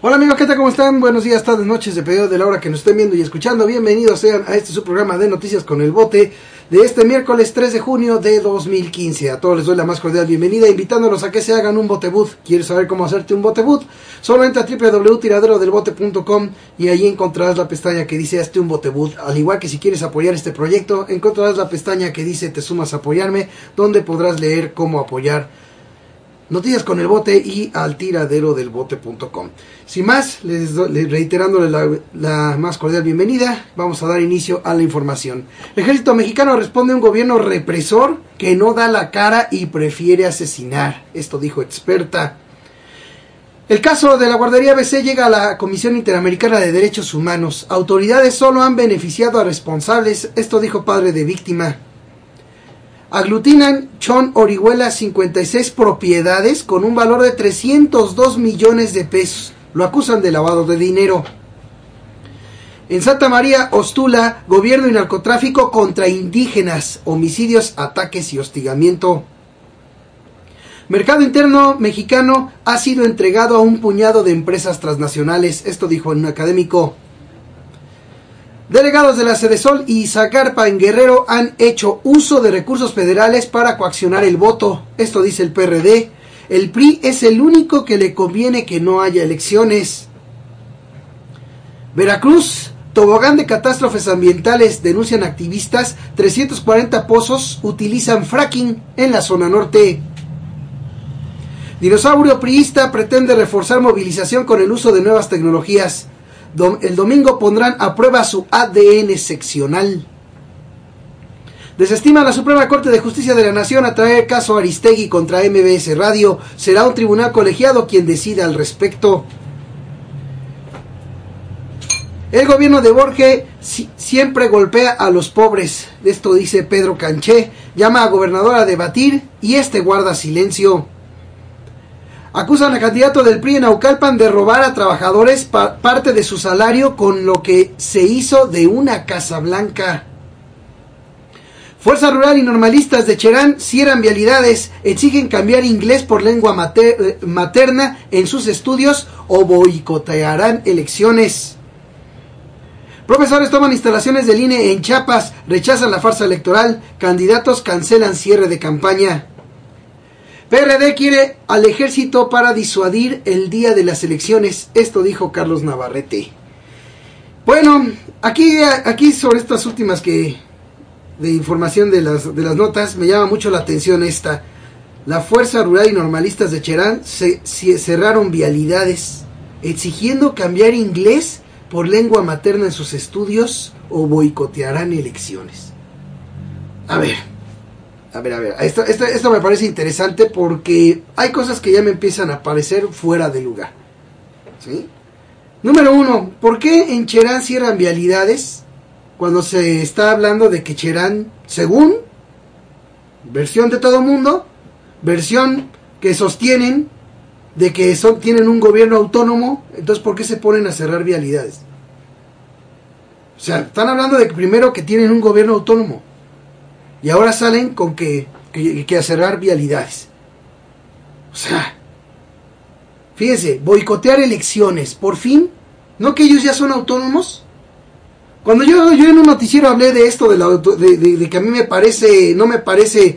Hola amigos, ¿qué tal? ¿Cómo están? Buenos días, tardes, noches, dependiendo de la hora que nos estén viendo y escuchando. Bienvenidos sean a este su programa de Noticias con el Bote de este miércoles 3 de junio de 2015. A todos les doy la más cordial bienvenida, invitándolos a que se hagan un boteboot. ¿Quieres saber cómo hacerte un boteboot? Solo entra a www.tiraderodelbote.com y ahí encontrarás la pestaña que dice Hazte un boteboot. Al igual que si quieres apoyar este proyecto, encontrarás la pestaña que dice Te sumas a apoyarme, donde podrás leer cómo apoyar Noticias con el Bote y al tiraderodelbote.com. Sin más, reiterándole la más cordial bienvenida, vamos a dar inicio a la información. El ejército mexicano responde a un gobierno represor que no da la cara y prefiere asesinar. Esto dijo experta. El caso de la guardería ABC llega a la Comisión Interamericana de Derechos Humanos. Autoridades solo han beneficiado a responsables. Esto dijo padre de víctima. Aglutinan Chon Orihuela 56 propiedades con un valor de 302 millones de pesos. Lo acusan de lavado de dinero. En Santa María Ostula, gobierno y narcotráfico contra indígenas, homicidios, ataques y hostigamiento. Mercado interno mexicano ha sido entregado a un puñado de empresas transnacionales. Esto dijo un académico. Delegados de la Sedesol y Zagarpa en Guerrero han hecho uso de recursos federales para coaccionar el voto. Esto dice el PRD. El PRI es el único que le conviene que no haya elecciones. Veracruz, tobogán de catástrofes ambientales, denuncian activistas. 340 pozos utilizan fracking en la zona norte. Dinosaurio priista pretende reforzar movilización con el uso de nuevas tecnologías. El domingo pondrán a prueba su ADN seccional. Desestima la Suprema Corte de Justicia de la Nación a traer caso Aristegui contra MBS Radio. Será un tribunal colegiado quien decida al respecto. El gobierno de Borge siempre golpea a los pobres. Esto dice Pedro Canché. Llama a gobernador a debatir y guarda silencio. Acusan al candidato del PRI en Naucalpan de robar a trabajadores parte de su salario con lo que se hizo de una casa blanca. Fuerza Rural y normalistas de Cherán cierran vialidades, exigen cambiar inglés por lengua materna en sus estudios o boicotearán elecciones. Profesores toman instalaciones del INE en Chiapas, rechazan la farsa electoral, candidatos cancelan cierre de campaña. PRD quiere al ejército para disuadir el día de las elecciones. Esto dijo Carlos Navarrete. Bueno, aquí sobre estas últimas de información de las notas, me llama mucho la atención esta. La Fuerza Rural y Normalistas de Cherán cerraron vialidades, exigiendo cambiar inglés por lengua materna en sus estudios o boicotearán elecciones. A ver. Esto me parece interesante porque hay cosas que ya me empiezan a parecer fuera de lugar. ¿Sí? Número 1, ¿por qué en Cherán cierran vialidades cuando se está hablando de que Cherán, según versión de todo mundo, versión que sostienen de que tienen un gobierno autónomo, entonces ¿por qué se ponen a cerrar vialidades? O sea, están hablando de que primero que tienen un gobierno autónomo. Y ahora salen con que a cerrar vialidades. O sea, fíjense, boicotear elecciones, por fin, ¿no que ellos ya son autónomos? Cuando yo en un noticiero hablé de esto, de que a mí no me parece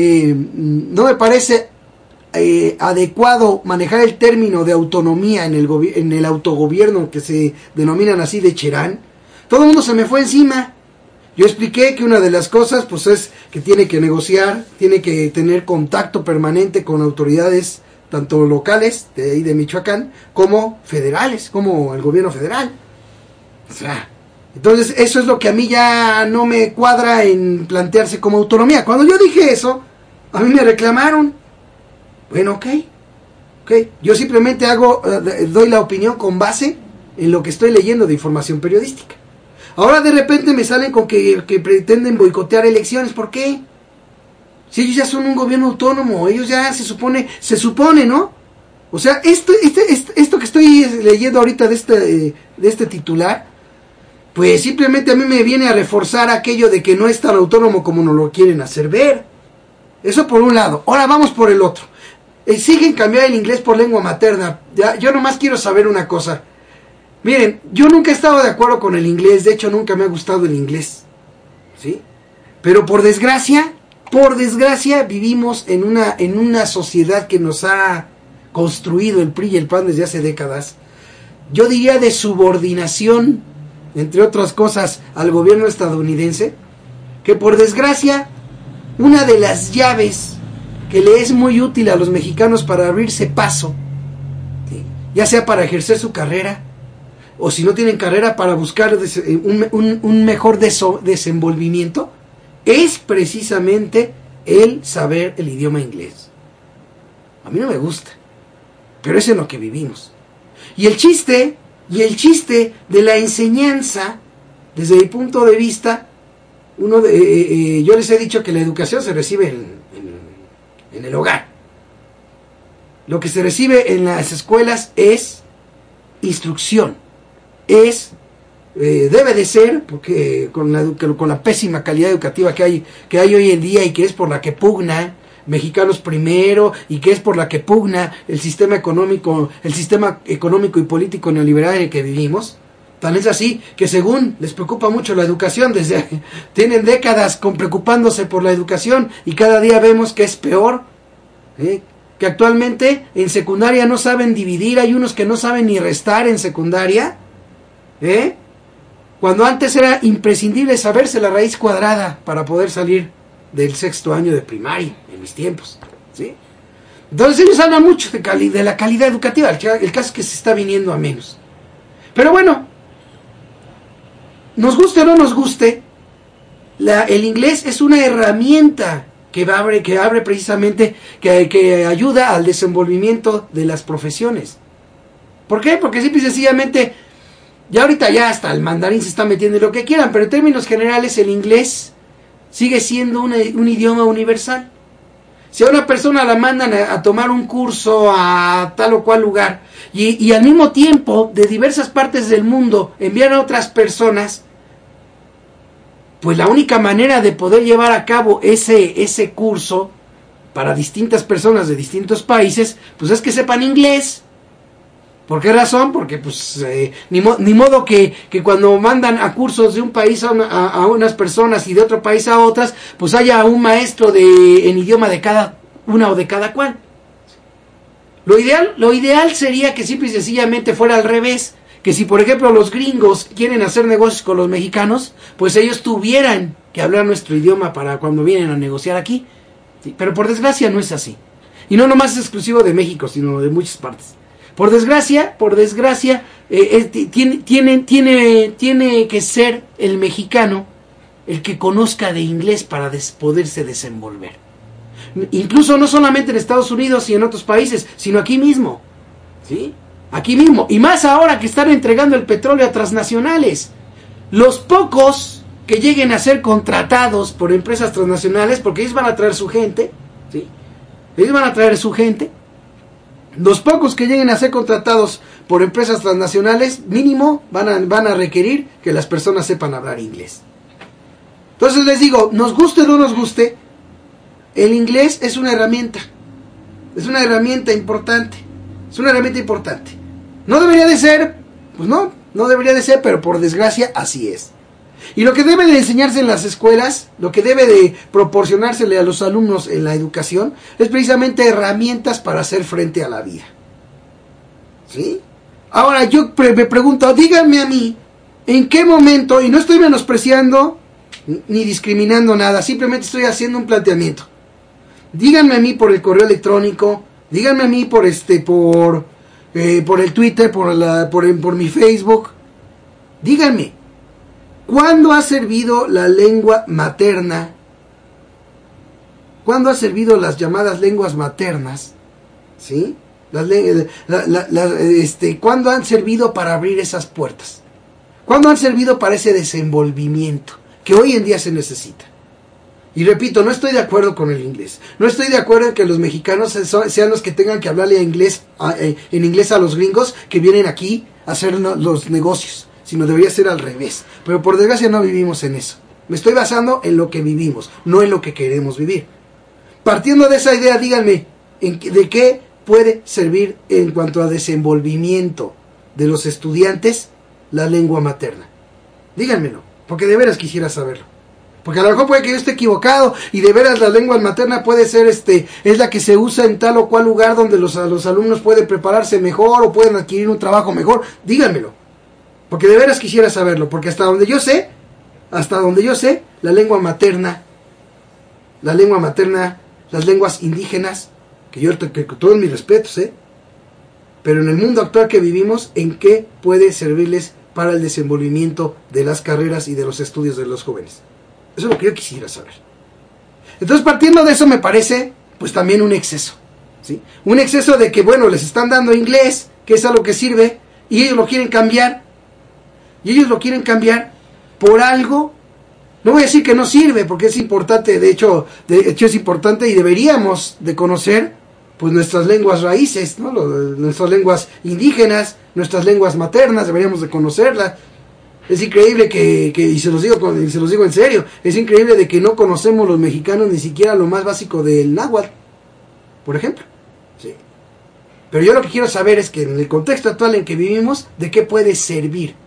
adecuado manejar el término de autonomía en el autogobierno que se denominan así de Cherán, todo el mundo se me fue encima. Yo expliqué que una de las cosas pues es que tiene que negociar, tiene que tener contacto permanente con autoridades tanto locales de ahí de Michoacán como federales, como el gobierno federal. O sea, entonces eso es lo que a mí ya no me cuadra en plantearse como autonomía. Cuando yo dije eso, a mí me reclamaron. Bueno, ok. Yo simplemente doy la opinión con base en lo que estoy leyendo de información periodística. Ahora de repente me salen con que pretenden boicotear elecciones. ¿Por qué? Si ellos ya son un gobierno autónomo, ellos ya se supone, ¿no? O sea, esto que estoy leyendo ahorita de este titular, pues simplemente a mí me viene a reforzar aquello de que no es tan autónomo como nos lo quieren hacer ver. Eso por un lado. Ahora vamos por el otro. exigen cambiar el inglés por lengua materna. Ya, yo nomás quiero saber una cosa. Miren, yo nunca he estado de acuerdo con el inglés, de hecho nunca me ha gustado el inglés, ¿sí? Pero por desgracia vivimos en una sociedad que nos ha construido el PRI y el PAN desde hace décadas. Yo diría de subordinación, entre otras cosas, al gobierno estadounidense, que por desgracia, una de las llaves que le es muy útil a los mexicanos para abrirse paso, ¿sí?, ya sea para ejercer su carrera, o si no tienen carrera, para buscar un mejor desenvolvimiento, es precisamente el saber el idioma inglés. A mí no me gusta, pero es en lo que vivimos. Y el chiste de la enseñanza, desde mi punto de vista, yo les he dicho que la educación se recibe en el hogar. Lo que se recibe en las escuelas es instrucción, debe de ser, porque con la pésima calidad educativa que hay hoy en día, y que es por la que pugna Mexicanos Primero, y que es por la que pugna el sistema económico y político neoliberal en el que vivimos. Tan es así que, según les preocupa mucho la educación, tienen décadas preocupándose por la educación, y cada día vemos que es peor, que actualmente en secundaria no saben dividir, hay unos que no saben ni restar en secundaria, cuando antes era imprescindible saberse la raíz cuadrada para poder salir del 6º año de primaria, en mis tiempos, ¿sí? Entonces ellos hablan mucho de la calidad educativa. El caso es que se está viniendo a menos. Pero bueno, nos guste o no nos guste, el inglés es una herramienta que abre precisamente, que ayuda al desenvolvimiento de las profesiones. ¿Por qué? Porque simple y sencillamente, ya ahorita ya hasta el mandarín se está metiendo en lo que quieran, pero en términos generales el inglés sigue siendo un idioma universal. Si a una persona la mandan a tomar un curso a tal o cual lugar, y al mismo tiempo de diversas partes del mundo envían a otras personas, pues la única manera de poder llevar a cabo ese curso para distintas personas de distintos países, pues es que sepan inglés. ¿Por qué razón? Porque pues ni modo que cuando mandan a cursos de un país a unas personas y de otro país a otras, pues haya un maestro en idioma de cada una o de cada cual. Lo ideal sería que simple y sencillamente fuera al revés, que si por ejemplo los gringos quieren hacer negocios con los mexicanos, pues ellos tuvieran que hablar nuestro idioma para cuando vienen a negociar aquí. ¿Sí? Pero por desgracia no es así. Y no nomás es exclusivo de México, sino de muchas partes. Por desgracia, tiene que ser el mexicano el que conozca de inglés para poderse desenvolver. Incluso no solamente en Estados Unidos y en otros países, sino aquí mismo. ¿Sí? Aquí mismo. Y más ahora que están entregando el petróleo a transnacionales. Los pocos que lleguen a ser contratados por empresas transnacionales, porque ellos van a traer su gente, ¿sí? Ellos van a traer su gente. Los pocos que lleguen a ser contratados por empresas transnacionales, mínimo van a requerir que las personas sepan hablar inglés. Entonces les digo, nos guste o no nos guste, el inglés es una herramienta. Es una herramienta importante. Es una herramienta importante. No debería de ser, pues no debería de ser, pero por desgracia así es. Y lo que debe de enseñarse en las escuelas, lo que debe de proporcionársele a los alumnos en la educación, es precisamente herramientas para hacer frente a la vida. ¿Sí? Ahora yo me pregunto, díganme a mí, ¿en qué momento? Y no estoy menospreciando ni discriminando nada, simplemente estoy haciendo un planteamiento. Díganme a mí por el correo electrónico, díganme a mí por el Twitter, por mi Facebook. Díganme, ¿cuándo ha servido la lengua materna? ¿Cuándo ha servido las llamadas lenguas maternas? ¿Sí? ¿Cuándo han servido para abrir esas puertas? ¿Cuándo han servido para ese desenvolvimiento que hoy en día se necesita? Y repito, no estoy de acuerdo con el inglés. No estoy de acuerdo en que los mexicanos sean los que tengan que hablarle en inglés a los gringos que vienen aquí a hacer los negocios, sino debería ser al revés. Pero por desgracia no vivimos en eso. Me estoy basando en lo que vivimos, no en lo que queremos vivir. Partiendo de esa idea, díganme, de qué puede servir en cuanto a desenvolvimiento de los estudiantes la lengua materna. Díganmelo, porque de veras quisiera saberlo. Porque a lo mejor puede que yo esté equivocado y de veras la lengua materna puede ser es la que se usa en tal o cual lugar donde los alumnos pueden prepararse mejor o pueden adquirir un trabajo mejor. Díganmelo, porque de veras quisiera saberlo, porque hasta donde yo sé, la lengua materna, las lenguas indígenas, que con todos mis respetos, pero en el mundo actual que vivimos, ¿en qué puede servirles para el desenvolvimiento de las carreras y de los estudios de los jóvenes? Eso es lo que yo quisiera saber. Entonces, partiendo de eso, me parece, pues también un exceso, ¿sí? Un exceso de que, bueno, les están dando inglés, que es a lo que sirve, y ellos lo quieren cambiar, por algo. No voy a decir que no sirve, porque es importante, de hecho es importante y deberíamos de conocer, pues, nuestras lenguas raíces, ¿no? Nuestras lenguas indígenas, nuestras lenguas maternas, deberíamos de conocerlas. Es increíble y se los digo en serio, es increíble de que no conocemos los mexicanos ni siquiera lo más básico del náhuatl, por ejemplo. Sí. Pero yo lo que quiero saber es que en el contexto actual en que vivimos, ¿de qué puede servir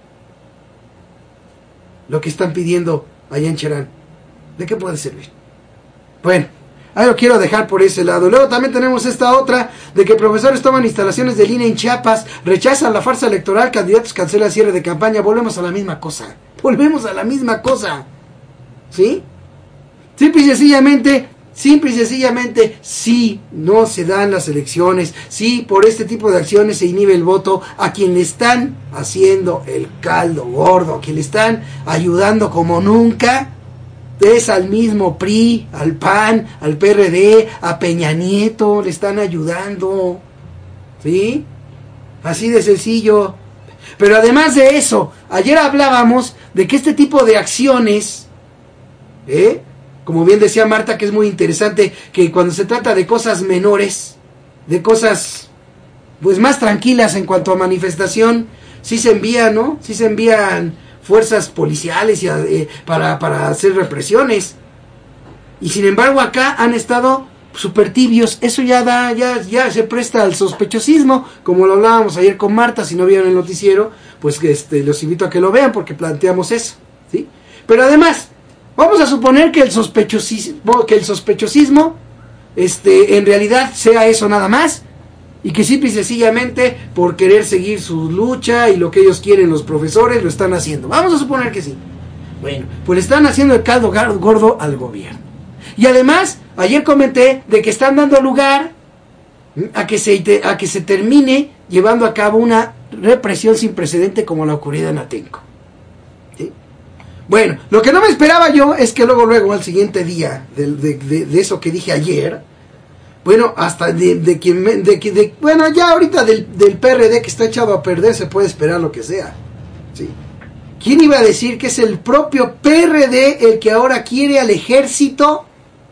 lo que están pidiendo allá en Cherán? ¿De qué puede servir? Bueno, ahí lo quiero dejar por ese lado. Luego también tenemos esta otra, de que profesores toman instalaciones de línea en Chiapas, rechazan la farsa electoral, candidatos cancelan cierre de campaña. Volvemos a la misma cosa. ¿Sí? Simple y sencillamente, si no se dan las elecciones, si por este tipo de acciones se inhibe el voto, a quien le están haciendo el caldo gordo, a quien le están ayudando como nunca, es al mismo PRI, al PAN, al PRD, a Peña Nieto, le están ayudando, ¿sí? Así de sencillo. Pero además de eso, ayer hablábamos de que este tipo de acciones, como bien decía Marta, que es muy interesante, que cuando se trata de cosas menores, de cosas pues más tranquilas en cuanto a manifestación, sí se envían, ¿no? Sí se envían fuerzas policiales para hacer represiones. Y sin embargo acá han estado súper tibios. Eso ya se presta al sospechosismo, como lo hablábamos ayer con Marta. Si no vieron el noticiero, pues los invito a que lo vean, porque planteamos eso, ¿sí? Pero además, vamos a suponer que el sospechosismo en realidad sea eso nada más, y que simple y sencillamente por querer seguir su lucha y lo que ellos quieren los profesores lo están haciendo. Vamos a suponer que sí. Bueno, pues le están haciendo el caldo gordo al gobierno. Y además, ayer comenté de que están dando lugar a que se termine llevando a cabo una represión sin precedente como la ocurrida en Atenco. ¿Sí? Bueno, lo que no me esperaba yo es que luego al siguiente día de eso que dije ayer, bueno, hasta bueno, ya ahorita del PRD que está echado a perder se puede esperar lo que sea, ¿sí? ¿Quién iba a decir que es el propio PRD el que ahora quiere al ejército?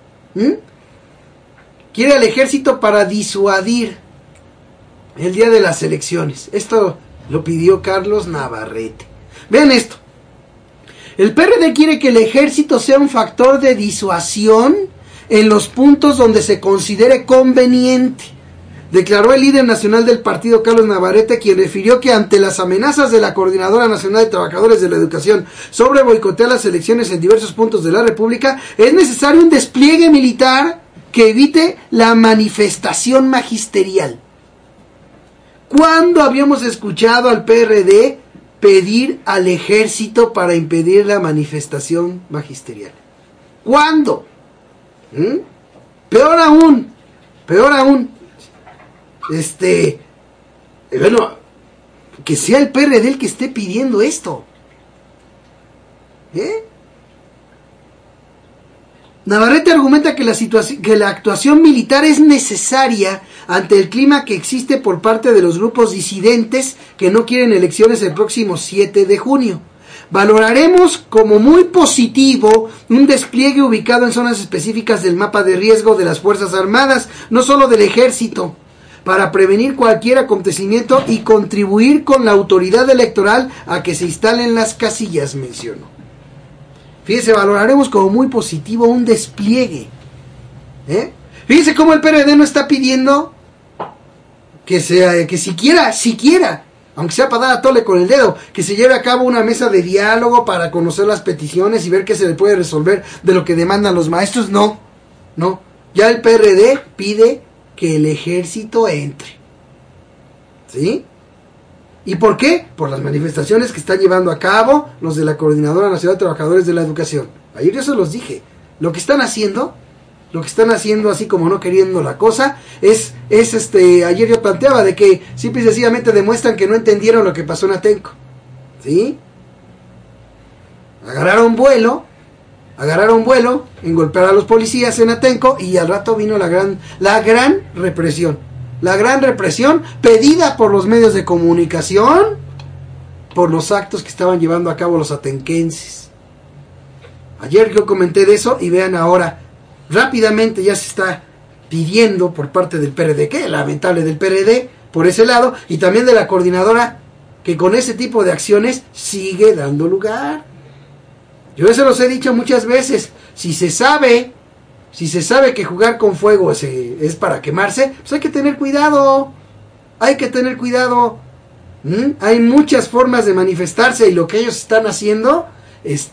Quiere al ejército para disuadir el día de las elecciones. Esto lo pidió Carlos Navarrete. Vean esto. El PRD quiere que el ejército sea un factor de disuasión en los puntos donde se considere conveniente, declaró el líder nacional del partido, Carlos Navarrete, quien refirió que ante las amenazas de la Coordinadora Nacional de Trabajadores de la Educación sobre boicotear las elecciones en diversos puntos de la República, es necesario un despliegue militar que evite la manifestación magisterial. ¿Cuándo habíamos escuchado al PRD pedir al ejército para impedir la manifestación magisterial? ¿Cuándo? Peor aún, bueno, que sea el PRD el que esté pidiendo esto. Navarrete argumenta que la actuación militar es necesaria ante el clima que existe por parte de los grupos disidentes que no quieren elecciones el próximo 7 de junio. Valoraremos como muy positivo un despliegue ubicado en zonas específicas del mapa de riesgo de las Fuerzas Armadas, no solo del Ejército, para prevenir cualquier acontecimiento y contribuir con la autoridad electoral a que se instalen las casillas, mencionó. Fíjese, valoraremos como muy positivo un despliegue. Fíjense cómo el PRD no está pidiendo que siquiera, aunque sea para dar a tole con el dedo, que se lleve a cabo una mesa de diálogo para conocer las peticiones y ver qué se le puede resolver de lo que demandan los maestros. No. Ya el PRD pide que el ejército entre. ¿Sí? ¿Y por qué? Por las manifestaciones que están llevando a cabo los de la Coordinadora Nacional de Trabajadores de la Educación. Ayer yo se los dije. Lo que están haciendo así como no queriendo la cosa, ayer yo planteaba de que simple y sencillamente demuestran que no entendieron lo que pasó en Atenco. ¿Sí? Agarraron vuelo en golpear a los policías en Atenco y al rato vino la gran represión. La gran represión pedida por los medios de comunicación por los actos que estaban llevando a cabo los atenquenses. Ayer yo comenté de eso y vean ahora, rápidamente ya se está pidiendo por parte del PRD, que es lamentable del PRD, por ese lado, y también de la coordinadora, que con ese tipo de acciones sigue dando lugar. Yo se los he dicho muchas veces, si se sabe que jugar con fuego es para quemarse, pues hay que tener cuidado. Hay muchas formas de manifestarse y lo que ellos están haciendo es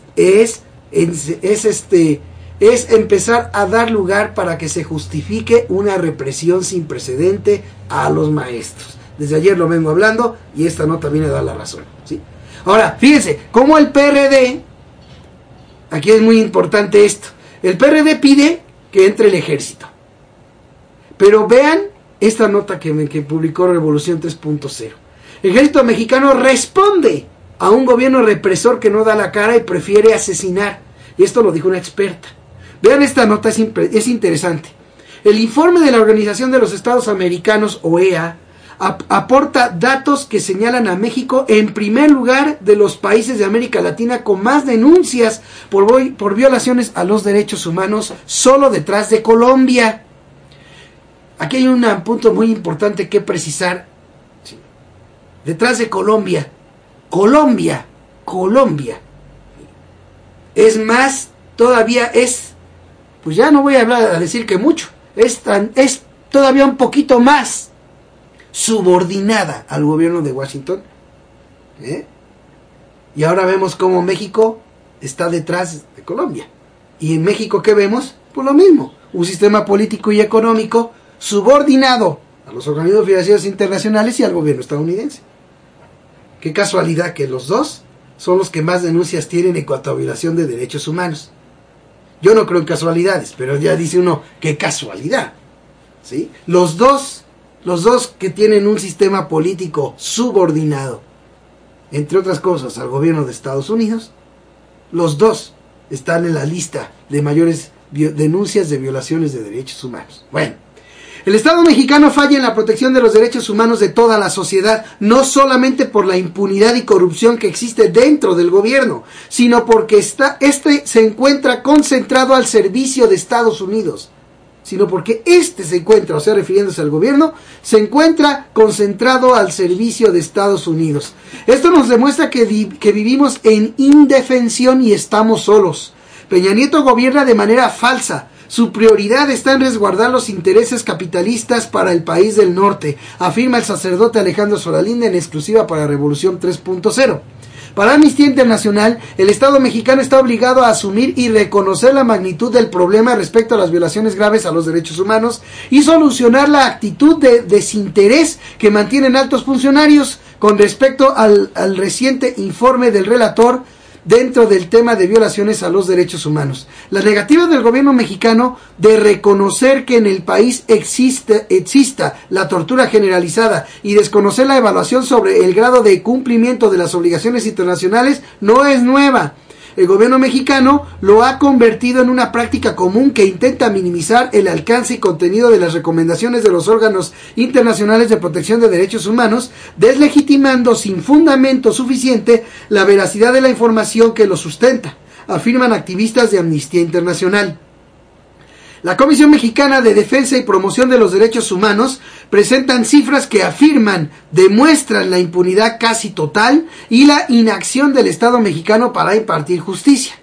empezar a dar lugar para que se justifique una represión sin precedente a los maestros. Desde ayer lo vengo hablando y esta nota viene a dar la razón, ¿sí? Ahora, fíjense, como el PRD, aquí es muy importante esto, el PRD pide que entre el ejército. Pero vean esta nota que publicó Revolución 3.0. El ejército mexicano responde a un gobierno represor que no da la cara y prefiere asesinar. Y esto lo dijo una experta. Vean esta nota, es interesante. El informe de la Organización de los Estados Americanos, OEA, aporta datos que señalan a México en primer lugar de los países de América Latina con más denuncias por violaciones a los derechos humanos, solo detrás de Colombia. Aquí hay un punto muy importante que precisar. Sí. Detrás de Colombia. Colombia. Es más, todavía pues ya no voy a decir que mucho, es todavía un poquito más subordinada al gobierno de Washington. Y ahora vemos cómo México está detrás de Colombia. Y en México, ¿qué vemos? Pues lo mismo, un sistema político y económico subordinado a los organismos financieros internacionales y al gobierno estadounidense. Qué casualidad que los dos son los que más denuncias tienen en cuanto a violación de derechos humanos. Yo no creo en casualidades, pero ya dice uno, qué casualidad, ¿sí? Los dos que tienen un sistema político subordinado, entre otras cosas, al gobierno de Estados Unidos, los dos están en la lista de mayores denuncias de violaciones de derechos humanos. Bueno, el Estado mexicano falla en la protección de los derechos humanos de toda la sociedad, no solamente por la impunidad y corrupción que existe dentro del gobierno, sino porque se encuentra concentrado al servicio de Estados Unidos. O sea, refiriéndose al gobierno, se encuentra concentrado al servicio de Estados Unidos. Esto nos demuestra que vivimos en indefensión y estamos solos. Peña Nieto gobierna de manera falsa. Su prioridad está en resguardar los intereses capitalistas para el país del norte, afirma el sacerdote Alejandro Solalinde en exclusiva para Revolución 3.0. Para Amnistía Internacional, el Estado mexicano está obligado a asumir y reconocer la magnitud del problema respecto a las violaciones graves a los derechos humanos y solucionar la actitud de desinterés que mantienen altos funcionarios con respecto al reciente informe del relator dentro del tema de violaciones a los derechos humanos. La negativa del gobierno mexicano de reconocer que en el país exista la tortura generalizada y desconocer la evaluación sobre el grado de cumplimiento de las obligaciones internacionales no es nueva. El gobierno mexicano lo ha convertido en una práctica común que intenta minimizar el alcance y contenido de las recomendaciones de los órganos internacionales de protección de derechos humanos, deslegitimando sin fundamento suficiente la veracidad de la información que lo sustenta, afirman activistas de Amnistía Internacional. La Comisión Mexicana de Defensa y Promoción de los Derechos Humanos presentan cifras que demuestran la impunidad casi total y la inacción del Estado mexicano para impartir justicia.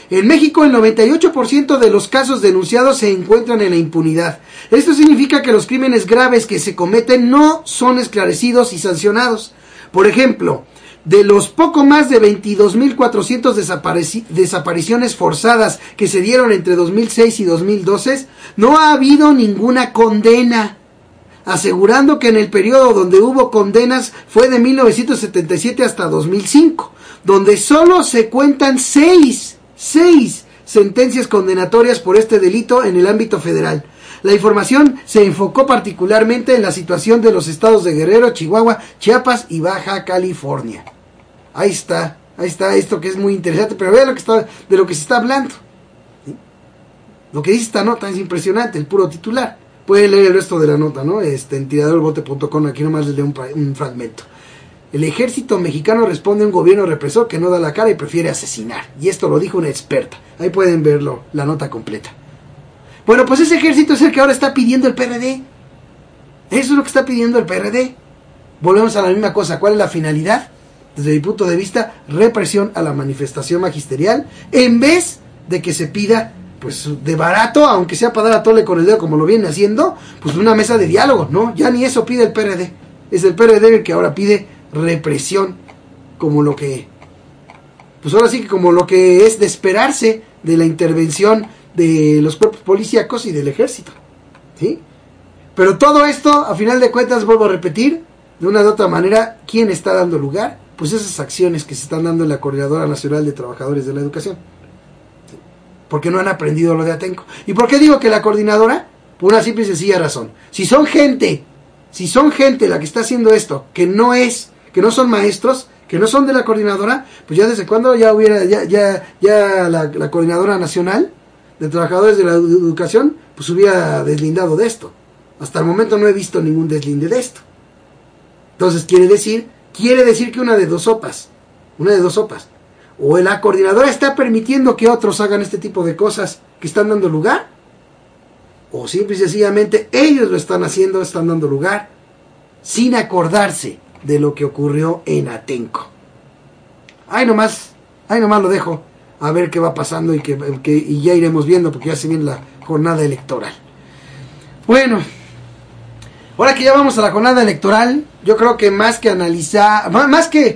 En México, el 98% de los casos denunciados se encuentran en la impunidad. Esto significa que los crímenes graves que se cometen no son esclarecidos y sancionados. Por ejemplo, de los poco más de 22.400 desapariciones forzadas que se dieron entre 2006 y 2012, no ha habido ninguna condena, asegurando que en el periodo donde hubo condenas fue de 1977 hasta 2005, donde solo se cuentan seis sentencias condenatorias por este delito en el ámbito federal. La información se enfocó particularmente en la situación de los estados de Guerrero, Chihuahua, Chiapas y Baja California. Ahí está esto que es muy interesante, pero vea de lo que se está hablando. ¿Sí? Lo que dice esta nota es impresionante, el puro titular. Pueden leer el resto de la nota, ¿no? En tiradorbote.com, aquí nomás les leo un fragmento. El ejército mexicano responde a un gobierno represor que no da la cara y prefiere asesinar. Y esto lo dijo una experta. Ahí pueden verlo, la nota completa. Bueno, pues ese ejército es el que ahora está pidiendo el PRD. Eso es lo que está pidiendo el PRD. Volvemos a la misma cosa. ¿Cuál es la finalidad? Desde mi punto de vista, represión a la manifestación magisterial, en vez de que se pida, pues de barato, aunque sea para dar a tole con el dedo como lo viene haciendo, pues una mesa de diálogo, ¿no? Ya ni eso pide el PRD. Es el PRD el que ahora pide represión, como lo que, pues ahora sí que como lo que es de esperarse de la intervención de los cuerpos policíacos y del ejército, ¿sí? Pero todo esto, a final de cuentas, vuelvo a repetir, de una u otra manera, ¿quién está dando lugar? Pues esas acciones que se están dando en la Coordinadora Nacional de Trabajadores de la Educación, ¿sí? Porque no han aprendido lo de Atenco. ¿Y por qué digo que la coordinadora? Por una simple y sencilla razón. Si son gente la que está haciendo esto, que no son maestros, que no son de la coordinadora, pues ya desde cuando ya hubiera, la Coordinadora Nacional de Trabajadores de la Educación, pues hubiera deslindado de esto. Hasta el momento no he visto ningún deslinde de esto. Entonces quiere decir que una de dos sopas, o la coordinadora está permitiendo que otros hagan este tipo de cosas que están dando lugar, o simple y sencillamente ellos lo están haciendo, están dando lugar, sin acordarse de lo que ocurrió en Atenco. Ahí nomás lo dejo, a ver qué va pasando y ya iremos viendo, porque ya se viene la jornada electoral. Bueno, ahora que ya vamos a la jornada electoral, yo creo que más que analizar, no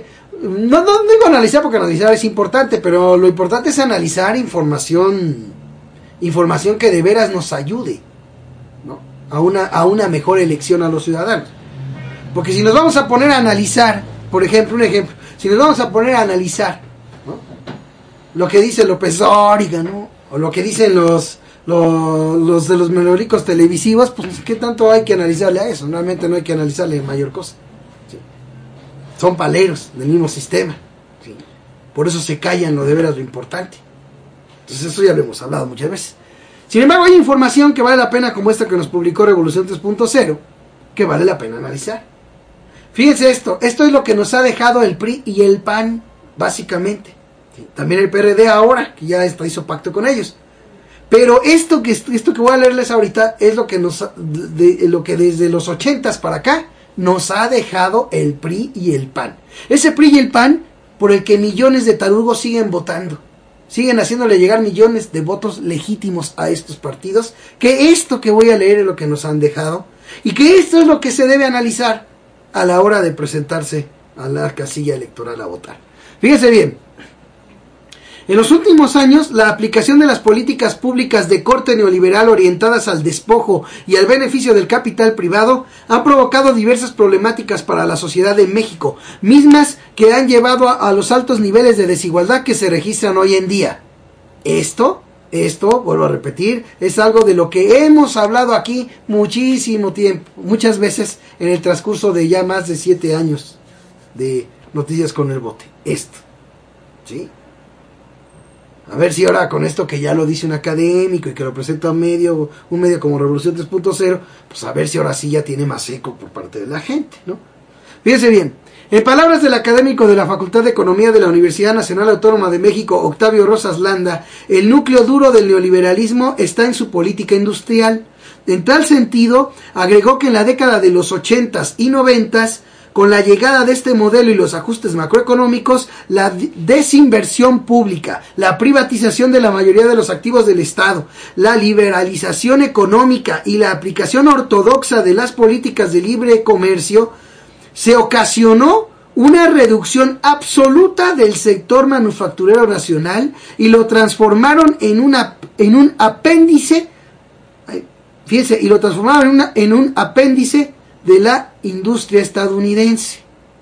digo analizar porque analizar es importante, pero lo importante es analizar información que de veras nos ayude, ¿no? a una mejor elección a los ciudadanos. Porque si nos vamos a poner a analizar, por ejemplo, si nos vamos a poner a analizar, ¿no?, lo que dice López Dóriga, ¿no?, o lo que dicen los de los melóricos televisivos, pues ¿qué tanto hay que analizarle a eso? Realmente no hay que analizarle mayor cosa, ¿sí? Son paleros del mismo sistema, ¿sí? Por eso se callan lo de veras lo importante. Entonces eso ya lo hemos hablado muchas veces. Sin embargo, hay información que vale la pena, como esta que nos publicó Revolución 3.0, que vale la pena analizar. Fíjense esto es lo que nos ha dejado el PRI y el PAN, básicamente. ¿Sí? También el PRD ahora, que ya hizo pacto con ellos. Pero esto que voy a leerles ahorita es lo que lo que desde los 80s para acá nos ha dejado el PRI y el PAN. Ese PRI y el PAN por el que millones de tarugos siguen votando. Siguen haciéndole llegar millones de votos legítimos a estos partidos. Que esto que voy a leer es lo que nos han dejado. Y que esto es lo que se debe analizar a la hora de presentarse a la casilla electoral a votar. Fíjense bien. En los últimos años, la aplicación de las políticas públicas de corte neoliberal orientadas al despojo y al beneficio del capital privado han provocado diversas problemáticas para la sociedad de México, mismas que han llevado a los altos niveles de desigualdad que se registran hoy en día. Esto, vuelvo a repetir, es algo de lo que hemos hablado aquí muchísimo tiempo, muchas veces en el transcurso de ya más de 7 años de Noticias con el Bote. Esto, ¿sí? A ver si ahora con esto que ya lo dice un académico y que lo presenta un medio como Revolución 3.0, pues a ver si ahora sí ya tiene más eco por parte de la gente, ¿no? Fíjense bien, en palabras del académico de la Facultad de Economía de la Universidad Nacional Autónoma de México, Octavio Rosas Landa, el núcleo duro del neoliberalismo está en su política industrial. En tal sentido, agregó que en la década de los 80s y 90s con la llegada de este modelo y los ajustes macroeconómicos, la desinversión pública, la privatización de la mayoría de los activos del Estado, la liberalización económica y la aplicación ortodoxa de las políticas de libre comercio, se ocasionó una reducción absoluta del sector manufacturero nacional y lo transformaron en un apéndice, fíjense, y lo transformaron en un apéndice de la industria estadounidense.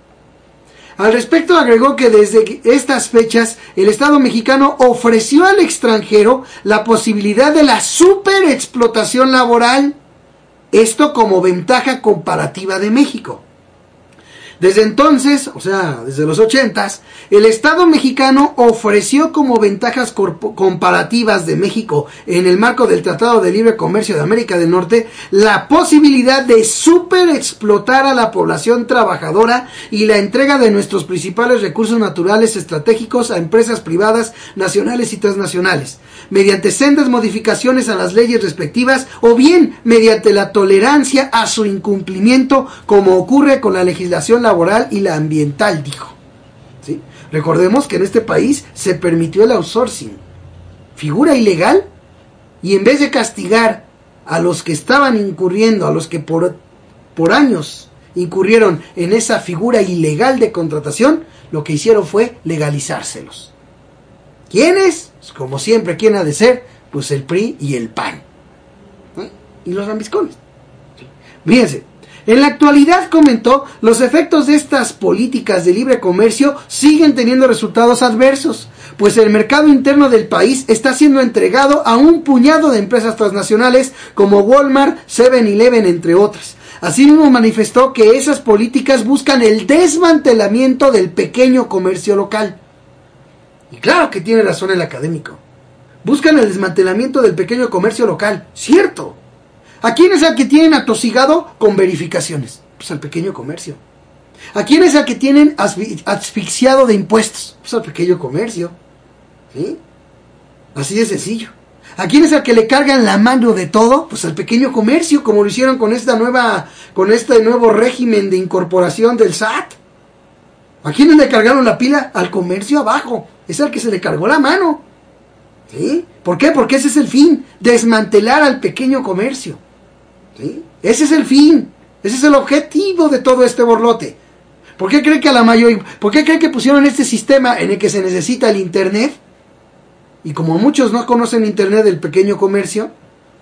Al respecto agregó que desde estas fechas el Estado mexicano ofreció al extranjero la posibilidad de la superexplotación laboral, esto como ventaja comparativa de México. Desde entonces, o sea, desde los 80s, el Estado mexicano ofreció como ventajas comparativas de México en el marco del Tratado de Libre Comercio de América del Norte la posibilidad de superexplotar a la población trabajadora y la entrega de nuestros principales recursos naturales estratégicos a empresas privadas nacionales y transnacionales, mediante sendas modificaciones a las leyes respectivas o bien mediante la tolerancia a su incumplimiento, como ocurre con la legislación laboral y la ambiental, dijo. ¿Sí? Recordemos que en este país se permitió el outsourcing, figura ilegal, y en vez de castigar a los que estaban incurriendo, a los que por años incurrieron en esa figura ilegal de contratación, lo que hicieron fue legalizárselos. ¿Quiénes? Pues como siempre, ¿quién ha de ser? Pues el PRI y el PAN. ¿Eh? Y los lambiscones. ¿Sí? Fíjense. En la actualidad, comentó, los efectos de estas políticas de libre comercio siguen teniendo resultados adversos, pues el mercado interno del país está siendo entregado a un puñado de empresas transnacionales como Walmart, 7-Eleven, entre otras. Asimismo manifestó que esas políticas buscan el desmantelamiento del pequeño comercio local. Y claro que tiene razón el académico. Buscan el desmantelamiento del pequeño comercio local, cierto. ¿A quién es el que tienen atosigado con verificaciones? Pues al pequeño comercio. ¿A quién es el que tienen asfixiado de impuestos? Pues al pequeño comercio. ¿Sí? Así de sencillo. ¿A quién es el que le cargan la mano de todo? Pues al pequeño comercio, como lo hicieron con este nuevo régimen de incorporación del SAT. ¿A quiénes le cargaron la pila? Al comercio abajo. Es al que se le cargó la mano. ¿Sí? ¿Por qué? Porque ese es el fin, desmantelar al pequeño comercio. ¿Sí? Ese es el fin, ese es el objetivo de todo este borlote. ¿Por qué creen que pusieron este sistema en el que se necesita el internet? Y como muchos no conocen internet del pequeño comercio,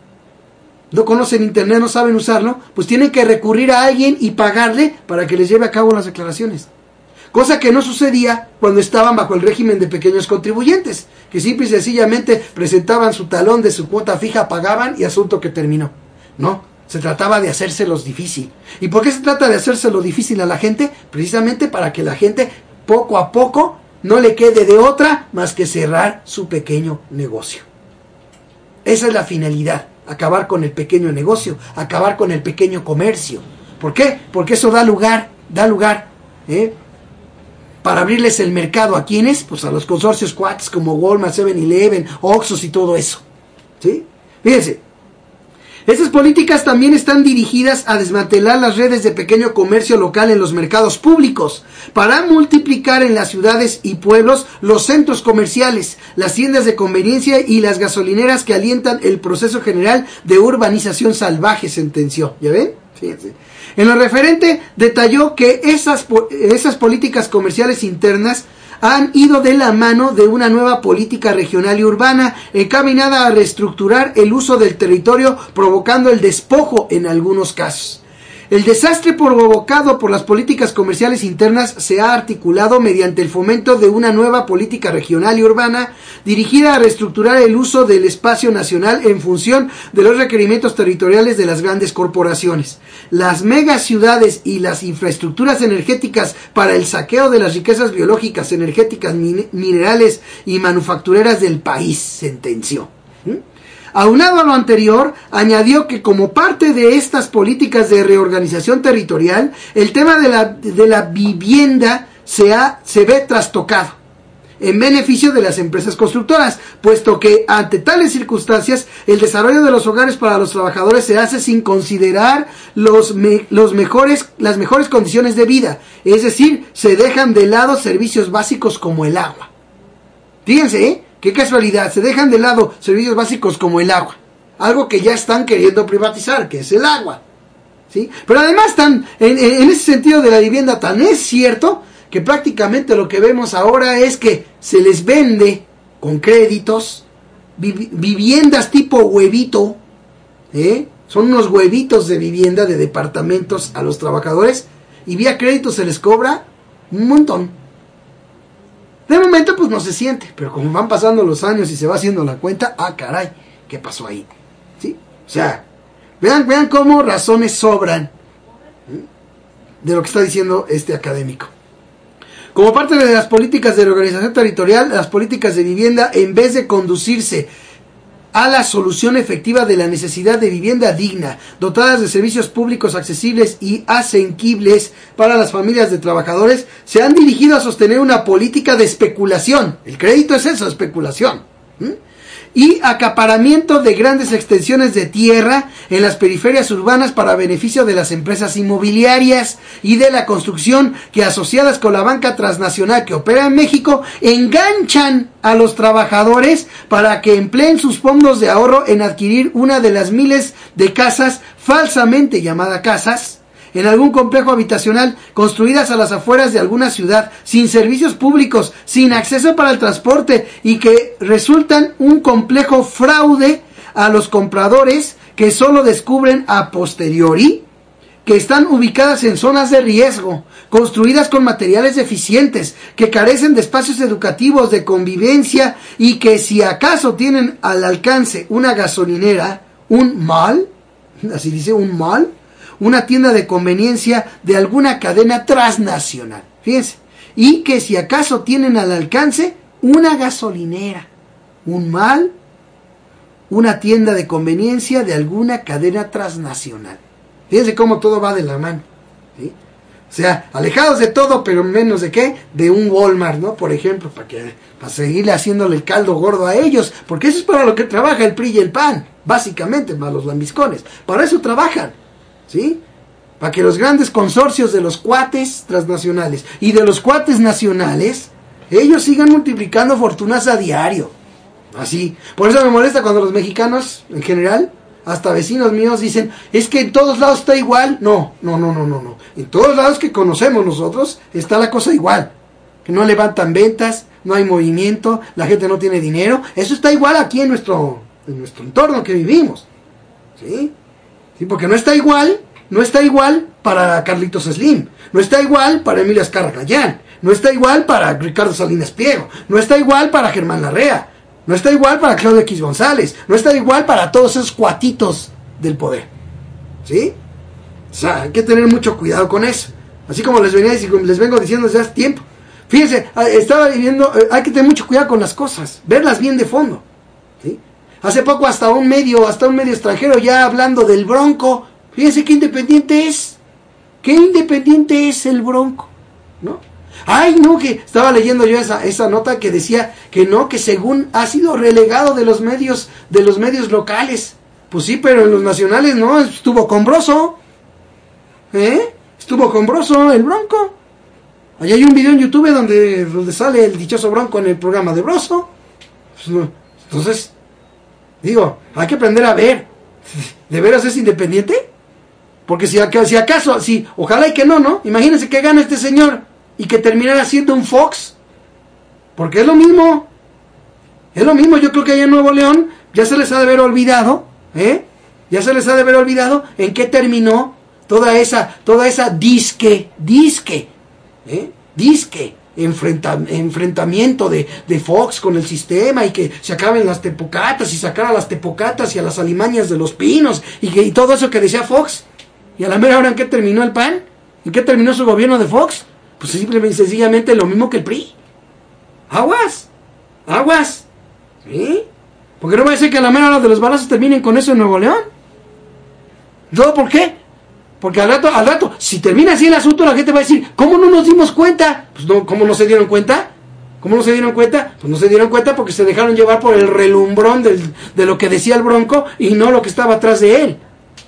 no conocen internet, no saben usarlo, pues tienen que recurrir a alguien y pagarle para que les lleve a cabo las declaraciones. Cosa que no sucedía cuando estaban bajo el régimen de pequeños contribuyentes, que simple y sencillamente presentaban su talón de su cuota fija, pagaban y asunto que terminó. No, se trataba de hacérselos difícil. ¿Y por qué se trata de hacérselo difícil a la gente? Precisamente para que la gente poco a poco no le quede de otra más que cerrar su pequeño negocio. Esa es la finalidad, acabar con el pequeño negocio, acabar con el pequeño comercio. ¿Por qué? Porque eso da lugar, para abrirles el mercado. ¿A quiénes? Pues a los consorcios cuates como Walmart, 7-Eleven, Oxxos y todo eso. ¿Sí? Fíjense, estas políticas también están dirigidas a desmantelar las redes de pequeño comercio local en los mercados públicos, para multiplicar en las ciudades y pueblos los centros comerciales, las tiendas de conveniencia y las gasolineras que alientan el proceso general de urbanización salvaje, sentenció. ¿Ya ven? Fíjense. En lo referente, detalló que esas políticas comerciales internas han ido de la mano de una nueva política regional y urbana encaminada a reestructurar el uso del territorio, provocando el despojo en algunos casos. El desastre provocado por las políticas comerciales internas se ha articulado mediante el fomento de una nueva política regional y urbana dirigida a reestructurar el uso del espacio nacional en función de los requerimientos territoriales de las grandes corporaciones, las megaciudades y las infraestructuras energéticas para el saqueo de las riquezas biológicas, energéticas, minerales y manufactureras del país, sentenció. Aunado a lo anterior, añadió que como parte de estas políticas de reorganización territorial, el tema de la vivienda se ve trastocado. en beneficio de las empresas constructoras, puesto que ante tales circunstancias el desarrollo de los hogares para los trabajadores se hace sin considerar las mejores condiciones de vida, es decir, se dejan de lado servicios básicos como el agua. Fíjense, qué casualidad, se dejan de lado servicios básicos como el agua, algo que ya están queriendo privatizar, que es el agua, ¿sí? Pero además en ese sentido de la vivienda tan es cierto que prácticamente lo que vemos ahora es que se les vende con créditos viviendas tipo huevito, son unos huevitos de vivienda de departamentos a los trabajadores y vía crédito se les cobra un montón. De momento pues no se siente, pero como van pasando los años y se va haciendo la cuenta, caray, ¿qué pasó ahí? ¿Sí? O sea, vean cómo razones sobran de lo que está diciendo este académico. Como parte de las políticas de reorganización territorial, las políticas de vivienda, en vez de conducirse a la solución efectiva de la necesidad de vivienda digna, dotadas de servicios públicos accesibles y asequibles para las familias de trabajadores, se han dirigido a sostener una política de especulación. El crédito es eso, especulación. Y acaparamiento de grandes extensiones de tierra en las periferias urbanas para beneficio de las empresas inmobiliarias y de la construcción que, asociadas con la banca transnacional que opera en México, enganchan a los trabajadores para que empleen sus fondos de ahorro en adquirir una de las miles de casas falsamente llamadas casas en algún complejo habitacional construidas a las afueras de alguna ciudad, sin servicios públicos, sin acceso para el transporte y que resultan un complejo fraude a los compradores que solo descubren a posteriori que están ubicadas en zonas de riesgo, construidas con materiales deficientes, que carecen de espacios educativos, de convivencia y que si acaso tienen al alcance una gasolinera, un mall, así dice, un mall, una tienda de conveniencia de alguna cadena transnacional, fíjense, y que si acaso tienen al alcance una gasolinera, un mall, una tienda de conveniencia de alguna cadena transnacional. Fíjense cómo todo va de la mano, ¿sí? O sea, alejados de todo, pero menos de qué, de un Walmart, ¿no? Por ejemplo, para seguirle haciéndole el caldo gordo a ellos, porque eso es para lo que trabaja el PRI y el PAN, básicamente, más los lambiscones, para eso trabajan, ¿sí? Para que los grandes consorcios de los cuates transnacionales y de los cuates nacionales, ellos sigan multiplicando fortunas a diario. Así. Por eso me molesta cuando los mexicanos, en general, hasta vecinos míos dicen, es que en todos lados está igual. No. En todos lados que conocemos nosotros está la cosa igual. Que no levantan ventas, no hay movimiento, la gente no tiene dinero. Eso está igual aquí en nuestro entorno que vivimos. ¿Sí? Sí, porque no está igual para Carlitos Slim, no está igual para Emilio Azcárraga Gallán, no está igual para Ricardo Salinas Pliego, no está igual para Germán Larrea, no está igual para Claudio X González, no está igual para todos esos cuatitos del poder. ¿Sí? O sea, hay que tener mucho cuidado con eso. Así como les vengo diciendo desde hace tiempo. Fíjense, estaba viendo, hay que tener mucho cuidado con las cosas, verlas bien de fondo. ¿Sí? Hace poco hasta un medio extranjero ya hablando del Bronco. Fíjense qué independiente es. Qué independiente es el Bronco, ¿no? Ay, no, que estaba leyendo yo esa nota que decía que no, que según ha sido relegado de los medios locales. Pues sí, pero en los nacionales no, estuvo con Broso. Estuvo con Broso el Bronco. Allá hay un video en YouTube donde sale el dichoso Bronco en el programa de Broso. Pues no. Entonces, digo, hay que aprender a ver. ¿De veras es independiente? Porque si acaso, ojalá y que no, imagínense que gana este señor y que terminara siendo un Fox. Porque es lo mismo, yo creo que allá en Nuevo León ya se les ha de haber olvidado, ya se les ha de haber olvidado en qué terminó toda esa disque enfrentamiento de Fox con el sistema y que se acaben las tepocatas y sacar a las tepocatas y a las alimañas de los pinos y todo eso que decía Fox. Y a la mera hora, ¿en qué terminó el PAN? ¿En qué terminó su gobierno de Fox? Pues simplemente, sencillamente lo mismo que el PRI. Aguas. ¿Sí? Porque no va a ser que a la mera hora de los balazos terminen con eso en Nuevo León. ¿No? ¿Por qué? Porque al rato, si termina así el asunto, la gente va a decir, ¿cómo no nos dimos cuenta? Pues no, ¿cómo no se dieron cuenta? ¿Cómo no se dieron cuenta? Pues no se dieron cuenta porque se dejaron llevar por el relumbrón de lo que decía el Bronco y no lo que estaba atrás de él.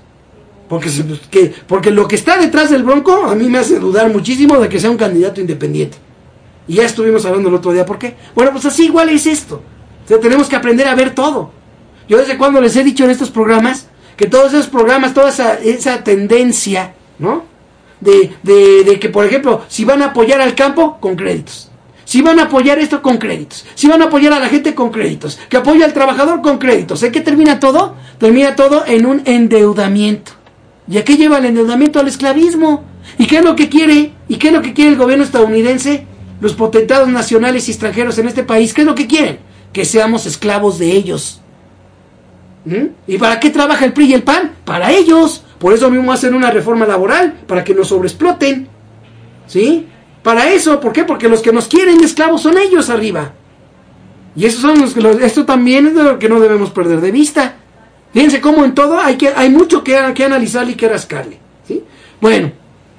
Porque lo que está detrás del Bronco a mí me hace dudar muchísimo de que sea un candidato independiente. Y ya estuvimos hablando el otro día, ¿por qué? Bueno, pues así igual es esto. O sea, tenemos que aprender a ver todo. Yo desde cuando les he dicho en estos programas, que todos esos programas, toda esa tendencia, ¿no? De que, por ejemplo, si van a apoyar al campo, con créditos. Si van a apoyar esto, con créditos. Si van a apoyar a la gente, con créditos. Que apoya al trabajador, con créditos. ¿En qué termina todo? Termina todo en un endeudamiento. ¿Y a qué lleva el endeudamiento? Al esclavismo. ¿Y qué es lo que quiere? ¿Y qué es lo que quiere el gobierno estadounidense? Los potentados nacionales y extranjeros en este país, ¿qué es lo que quieren? Que seamos esclavos de ellos. ¿Y para qué trabaja el PRI y el PAN? Para ellos. Por eso mismo hacen una reforma laboral, para que nos sobreexploten. ¿Sí? Para eso, ¿por qué? Porque los que nos quieren de esclavos son ellos arriba. Y esos son esto también es de lo que no debemos perder de vista. Fíjense cómo en todo hay mucho que analizarle y que rascarle. ¿Sí? Bueno.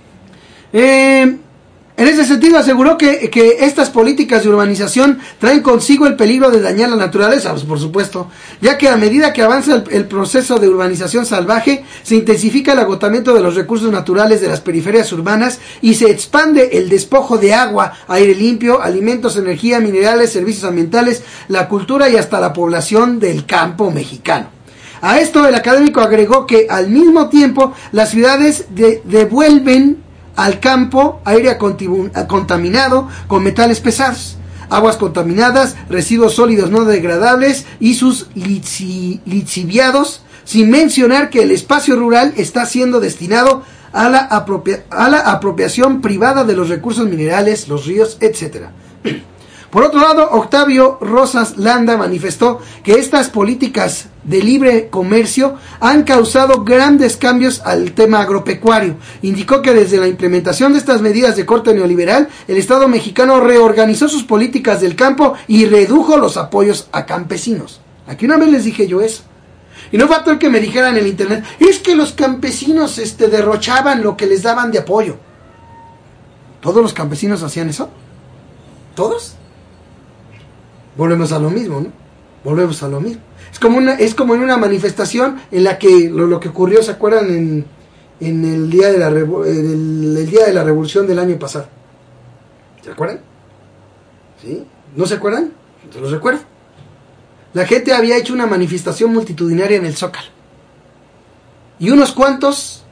En ese sentido aseguró que estas políticas de urbanización traen consigo el peligro de dañar la naturaleza, pues por supuesto, ya que a medida que avanza el proceso de urbanización salvaje, se intensifica el agotamiento de los recursos naturales de las periferias urbanas y se expande el despojo de agua, aire limpio, alimentos, energía, minerales, servicios ambientales, la cultura y hasta la población del campo mexicano. A esto el académico agregó que al mismo tiempo las ciudades devuelven al campo aire contaminado con metales pesados, aguas contaminadas, residuos sólidos no degradables y sus lixiviados, sin mencionar que el espacio rural está siendo destinado a la apropiación privada de los recursos minerales, los ríos, etc. Por otro lado, Octavio Rosas Landa manifestó que estas políticas de libre comercio han causado grandes cambios al tema agropecuario. Indicó que desde la implementación de estas medidas de corte neoliberal, el Estado mexicano reorganizó sus políticas del campo y redujo los apoyos a campesinos. Aquí una vez les dije yo eso. Y no faltó el que me dijeran en el internet, es que los campesinos derrochaban lo que les daban de apoyo. ¿Todos los campesinos hacían eso? ¿Todos? Volvemos a lo mismo, ¿no? Volvemos a lo mismo. Es como en una manifestación en la que lo que ocurrió, ¿se acuerdan? En el día de el día de la revolución del año pasado. ¿Se acuerdan? ¿Sí? ¿No se acuerdan? ¿Se los recuerdo? La gente había hecho una manifestación multitudinaria en el Zócalo. Y unos cuantos,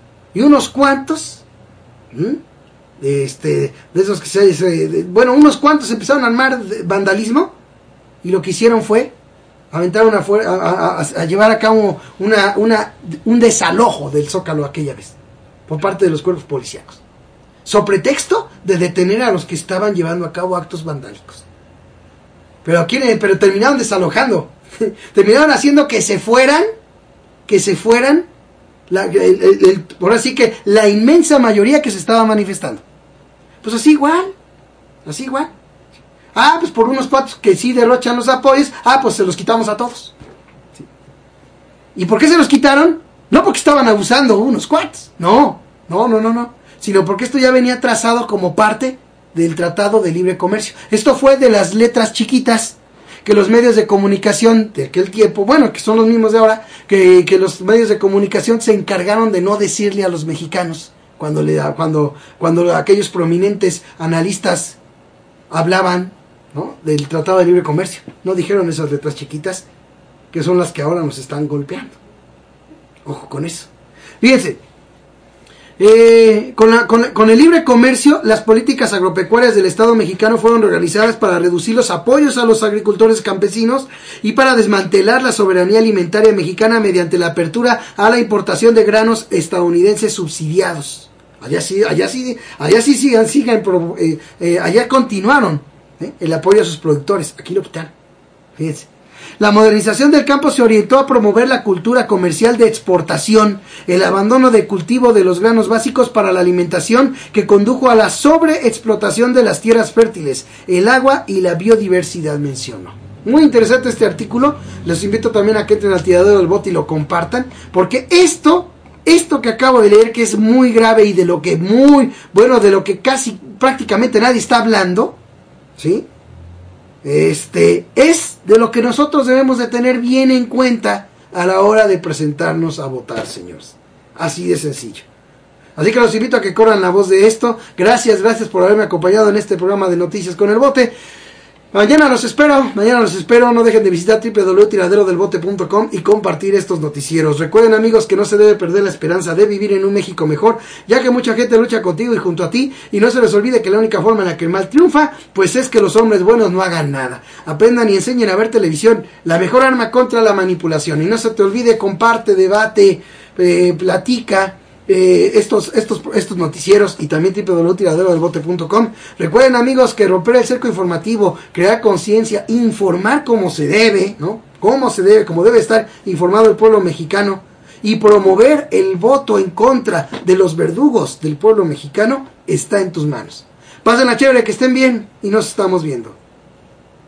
de esos que unos cuantos empezaron a armar vandalismo. Y lo que hicieron fue aventaron a llevar a cabo un desalojo del Zócalo aquella vez por parte de los cuerpos policíacos, sobre pretexto de detener a los que estaban llevando a cabo actos vandálicos. Pero terminaron desalojando, terminaron haciendo que se fueran, ahora sí que la inmensa mayoría que se estaba manifestando. Pues así igual. Pues por unos cuantos que sí derrochan los apoyos, pues se los quitamos a todos. ¿Sí? ¿Y por qué se los quitaron? No porque estaban abusando unos cuantos, no, sino porque esto ya venía trazado como parte del Tratado de Libre Comercio. Esto fue de las letras chiquitas que los medios de comunicación de aquel tiempo, que son los mismos de ahora, que los medios de comunicación se encargaron de no decirle a los mexicanos cuando aquellos prominentes analistas hablaban, ¿no?, del Tratado de Libre Comercio. No dijeron esas letras chiquitas, que son las que ahora nos están golpeando. Ojo con eso. Fíjense, con el libre comercio, las políticas agropecuarias del Estado mexicano fueron realizadas para reducir los apoyos a los agricultores campesinos y para desmantelar la soberanía alimentaria mexicana mediante la apertura a la importación de granos estadounidenses subsidiados. Allá continuaron el apoyo a sus productores. Aquí lo quitaron. Fíjense. La modernización del campo se orientó a promover la cultura comercial de exportación, el abandono de cultivo de los granos básicos para la alimentación, que condujo a la sobreexplotación de las tierras fértiles, el agua y la biodiversidad, mencionó. Muy interesante este artículo. Les invito también a que entren al Tiradero del Bote y lo compartan, porque esto que acabo de leer, que es muy grave y de lo que casi prácticamente nadie está hablando, ¿sí?, es de lo que nosotros debemos de tener bien en cuenta a la hora de presentarnos a votar, señores. Así de sencillo. Así que los invito a que corran la voz de esto. Gracias por haberme acompañado en este programa de Noticias con el Bote. Mañana los espero, no dejen de visitar www.tiraderodelbote.com y compartir estos noticieros. Recuerden, amigos, que no se debe perder la esperanza de vivir en un México mejor, ya que mucha gente lucha contigo y junto a ti, y no se les olvide que la única forma en la que el mal triunfa, pues es que los hombres buenos no hagan nada. Aprendan y enseñen a ver televisión, la mejor arma contra la manipulación. Y no se te olvide, comparte, debate, platica estos noticieros y también www.tiraderodelbote.com. Recuerden, amigos, que romper el cerco informativo, crear conciencia, informar como se debe, ¿no? Como debe estar informado el pueblo mexicano, y promover el voto en contra de los verdugos del pueblo mexicano está en tus manos. Pásenla chévere, que estén bien y nos estamos viendo.